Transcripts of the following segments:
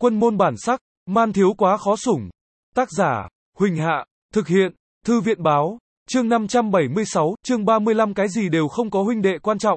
Quân môn bản sắc, man thiếu quá khó sủng. Tác giả, Huỳnh Hạ, thực hiện, Thư viện báo, chương 576, chương 35 cái gì đều không có huynh đệ quan trọng.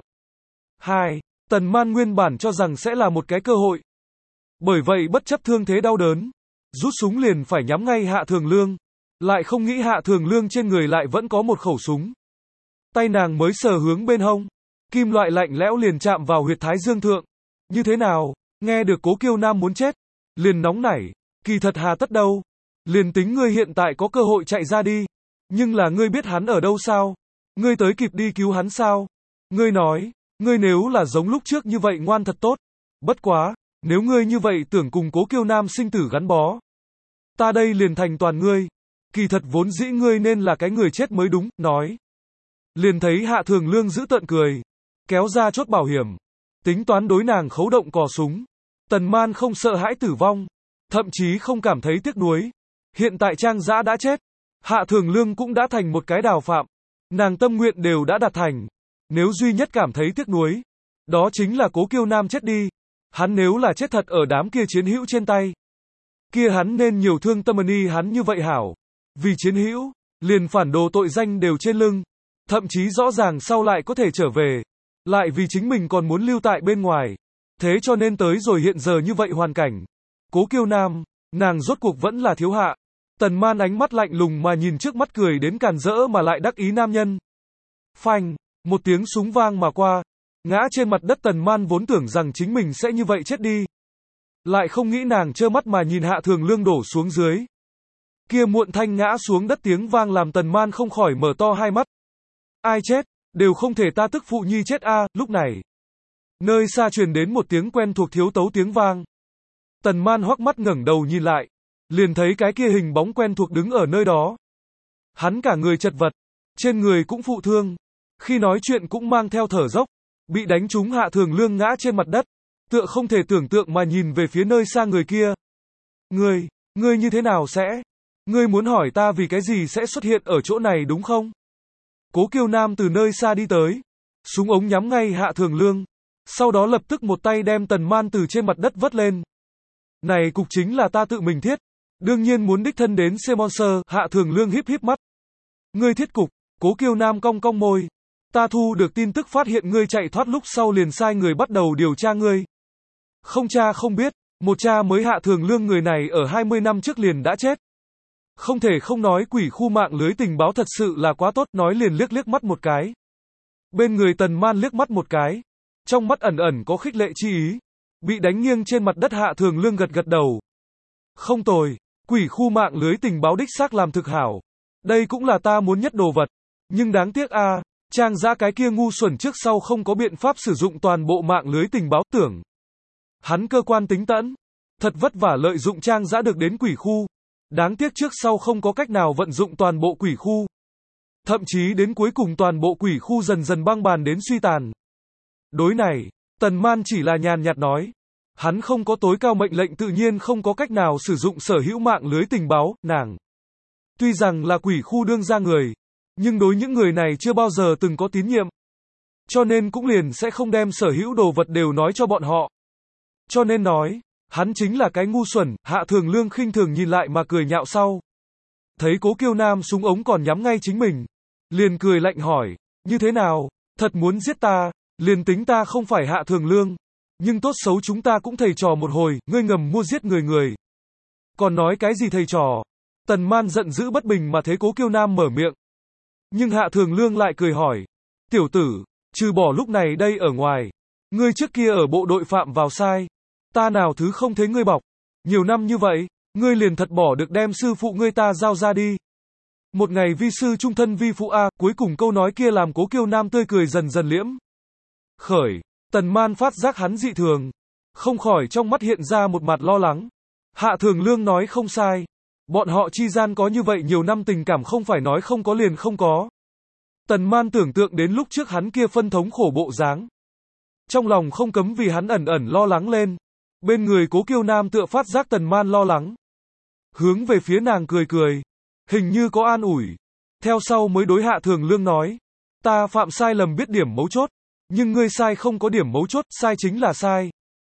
2. Tần Man nguyên bản cho rằng sẽ là một cái cơ hội. Bởi vậy bất chấp thương thế đau đớn, rút súng liền phải nhắm ngay Hạ Thường Lương. Lại không nghĩ Hạ Thường Lương trên người lại vẫn có một khẩu súng. Tay nàng mới sờ hướng bên hông, kim loại lạnh lẽo liền chạm vào huyệt thái dương thượng. Như thế nào, nghe được Cố Kiêu Nam muốn chết, liền nóng nảy, kỳ thật hà tất đâu. Liền tính ngươi hiện tại có cơ hội chạy ra đi, nhưng là ngươi biết hắn ở đâu sao? Ngươi tới kịp đi cứu hắn sao? Ngươi nói, ngươi nếu là giống lúc trước như vậy ngoan thật tốt. Bất quá, nếu ngươi như vậy tưởng cùng Cố Kiêu Nam sinh tử gắn bó, ta đây liền thành toàn ngươi. Kỳ thật vốn dĩ ngươi nên là cái người chết mới đúng, nói. Liền thấy Hạ Thường Lương giữ tợn cười, kéo ra chốt bảo hiểm, tính toán đối nàng khấu động cò súng. Tần Man không sợ hãi tử vong, thậm chí không cảm thấy tiếc nuối. Hiện tại Trang Dã đã chết, Hạ Thường Lương cũng đã thành một cái đào phạm, nàng tâm nguyện đều đã đạt thành. Nếu duy nhất cảm thấy tiếc nuối, đó chính là Cố Kiêu Nam chết đi. Hắn nếu là chết thật ở đám kia chiến hữu trên tay, kia hắn nên nhiều thương tâm y hắn như vậy hảo. Vì chiến hữu, liền phản đồ tội danh đều trên lưng, thậm chí rõ ràng sau lại có thể trở về, lại vì chính mình còn muốn lưu tại bên ngoài. Thế cho nên tới rồi hiện giờ như vậy hoàn cảnh, Cố Kiêu Nam, nàng rốt cuộc vẫn là thiếu hạ. Tần Man ánh mắt lạnh lùng mà nhìn trước mắt cười đến càn rỡ mà lại đắc ý nam nhân. Phanh, một tiếng súng vang mà qua, ngã trên mặt đất. Tần Man vốn tưởng rằng chính mình sẽ như vậy chết đi, lại không nghĩ nàng trơ mắt mà nhìn Hạ Thường Lương đổ xuống dưới. Kia muộn thanh ngã xuống đất tiếng vang làm Tần Man không khỏi mở to hai mắt. Ai chết, đều không thể ta tức phụ nhi chết a. Lúc này, nơi xa truyền đến một tiếng quen thuộc thiếu tấu tiếng vang. Tần Man hoắc mắt ngẩng đầu nhìn lại, liền thấy cái kia hình bóng quen thuộc đứng ở nơi đó. Hắn cả người chật vật, trên người cũng phụ thương, khi nói chuyện cũng mang theo thở dốc, bị đánh trúng. Hạ Thường Lương ngã trên mặt đất, tựa không thể tưởng tượng mà nhìn về phía nơi xa người kia. Ngươi như thế nào sẽ? Ngươi muốn hỏi ta vì cái gì sẽ xuất hiện ở chỗ này đúng không? Cố Kiêu Nam từ nơi xa đi tới, súng ống nhắm ngay Hạ Thường Lương, sau đó lập tức một tay đem Tần Man từ trên mặt đất vớt lên. Này cục chính là ta tự mình thiết, đương nhiên muốn đích thân đến sponsor. Hạ Thường Lương híp híp mắt. Ngươi thiết cục? Cố Kiêu Nam cong cong môi. Ta thu được tin tức phát hiện ngươi chạy thoát lúc sau liền sai người bắt đầu điều tra ngươi. Không tra không biết, một tra mới. Hạ Thường Lương người này ở 20 năm trước liền đã chết. Không thể không nói quỷ khu mạng lưới tình báo thật sự là quá tốt, nói liền liếc mắt một cái. Bên người Tần Man liếc mắt một cái, trong mắt ẩn ẩn có khích lệ chi ý. Bị đánh nghiêng trên mặt đất Hạ Thường Lương gật gật đầu. Không tồi, quỷ khu mạng lưới tình báo đích xác làm thực hảo. Đây cũng là ta muốn nhất đồ vật. Nhưng đáng tiếc a, Trang Dã cái kia ngu xuẩn trước sau không có biện pháp sử dụng toàn bộ mạng lưới tình báo. Tưởng hắn cơ quan tính tẫn, thật vất vả lợi dụng Trang Dã được đến quỷ khu. Đáng tiếc trước sau không có cách nào vận dụng toàn bộ quỷ khu. Thậm chí đến cuối cùng toàn bộ quỷ khu dần dần băng bàn đến suy tàn. Đối này, Tần Man chỉ là nhàn nhạt nói. Hắn không có tối cao mệnh lệnh tự nhiên không có cách nào sử dụng sở hữu mạng lưới tình báo. Nàng tuy rằng là quỷ khu đương ra người, nhưng đối những người này chưa bao giờ từng có tín nhiệm. Cho nên cũng liền sẽ không đem sở hữu đồ vật đều nói cho bọn họ. Cho nên nói, hắn chính là cái ngu xuẩn. Hạ Thường Lương khinh thường nhìn lại mà cười nhạo sau. Thấy Cố Kiêu Nam súng ống còn nhắm ngay chính mình, liền cười lạnh hỏi, như thế nào, thật muốn giết ta? Liền tính ta không phải Hạ Thường Lương, nhưng tốt xấu chúng ta cũng thầy trò một hồi, ngươi ngầm mua giết người. Còn nói cái gì thầy trò? Tần Man giận dữ bất bình mà thấy Cố Kiêu Nam mở miệng. Nhưng Hạ Thường Lương lại cười hỏi, tiểu tử, trừ bỏ lúc này đây ở ngoài, ngươi trước kia ở bộ đội phạm vào sai, ta nào thứ không thấy ngươi bọc. Nhiều năm như vậy, ngươi liền thật bỏ được đem sư phụ ngươi ta giao ra đi. Một ngày vi sư trung thân vi phụ a. Cuối cùng câu nói kia làm Cố Kiêu Nam tươi cười dần dần liễm khởi. Tần Man phát giác hắn dị thường, không khỏi trong mắt hiện ra một mặt lo lắng. Hạ Thường Lương nói không sai, bọn họ chi gian có như vậy nhiều năm tình cảm không phải nói không có liền không có. Tần Man tưởng tượng đến lúc trước hắn kia phân thống khổ bộ dáng, trong lòng không cấm vì hắn ẩn ẩn lo lắng lên. Bên người Cố Kiêu Nam tựa phát giác Tần Man lo lắng, hướng về phía nàng cười cười, hình như có an ủi. Theo sau mới đối Hạ Thường Lương nói, ta phạm sai lầm biết điểm mấu chốt, nhưng ngươi sai không có điểm mấu chốt, sai chính là sai.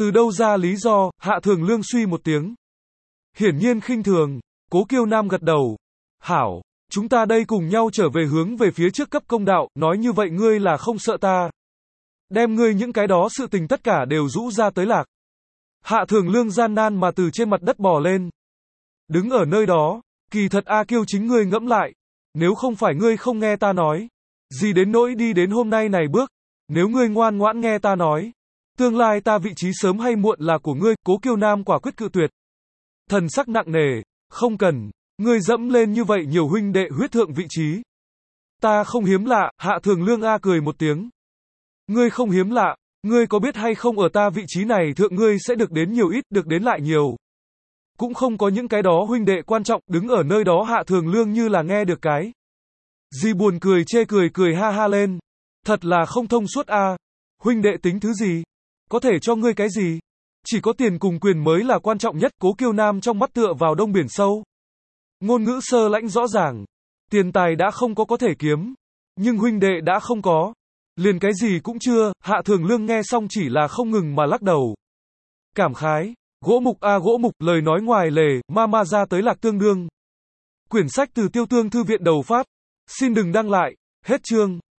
Từ đâu ra lý do, Hạ Thường Lương suy một tiếng. Hiển nhiên khinh thường, Cố Kiêu Nam gật đầu. Hảo, chúng ta đây cùng nhau trở về hướng về phía trước cấp công đạo, nói như vậy ngươi là không sợ ta. Đem ngươi những cái đó sự tình tất cả đều rũ ra tới lạc. Hạ Thường Lương gian nan mà từ trên mặt đất bò lên. Đứng ở nơi đó, kỳ thật A Kiêu chính ngươi ngẫm lại. Nếu không phải ngươi không nghe ta nói. Gì đến nỗi đi đến hôm nay này bước. Nếu ngươi ngoan ngoãn nghe ta nói. Tương lai ta vị trí sớm hay muộn là của ngươi, Cố Kiêu Nam quả quyết cự tuyệt. Thần sắc nặng nề, không cần, ngươi dẫm lên như vậy nhiều huynh đệ huyết thượng vị trí. Ta không hiếm lạ, Hạ Thường Lương A cười một tiếng. Ngươi không hiếm lạ, ngươi có biết hay không ở ta vị trí này thượng ngươi sẽ được đến nhiều ít, được đến lại nhiều. Cũng không có những cái đó huynh đệ quan trọng, đứng ở nơi đó Hạ Thường Lương như là nghe được cái. Gì buồn cười chê cười ha ha lên. Thật là không thông suốt a. Huynh đệ tính thứ gì? Có thể cho ngươi cái gì? Chỉ có tiền cùng quyền mới là quan trọng nhất, Cố Kiêu Nam trong mắt tựa vào đông biển sâu. Ngôn ngữ sơ lãnh rõ ràng. Tiền tài đã không có thể kiếm. Nhưng huynh đệ đã không có. Liền cái gì cũng chưa, Hạ Thường Lương nghe xong chỉ là không ngừng mà lắc đầu. Cảm khái. Gỗ mục a gỗ mục, lời nói ngoài lề, ma ra tới lạc tương đương. Quyển sách từ Tiêu Tương Thư viện đầu phát. Xin đừng đăng lại. Hết chương.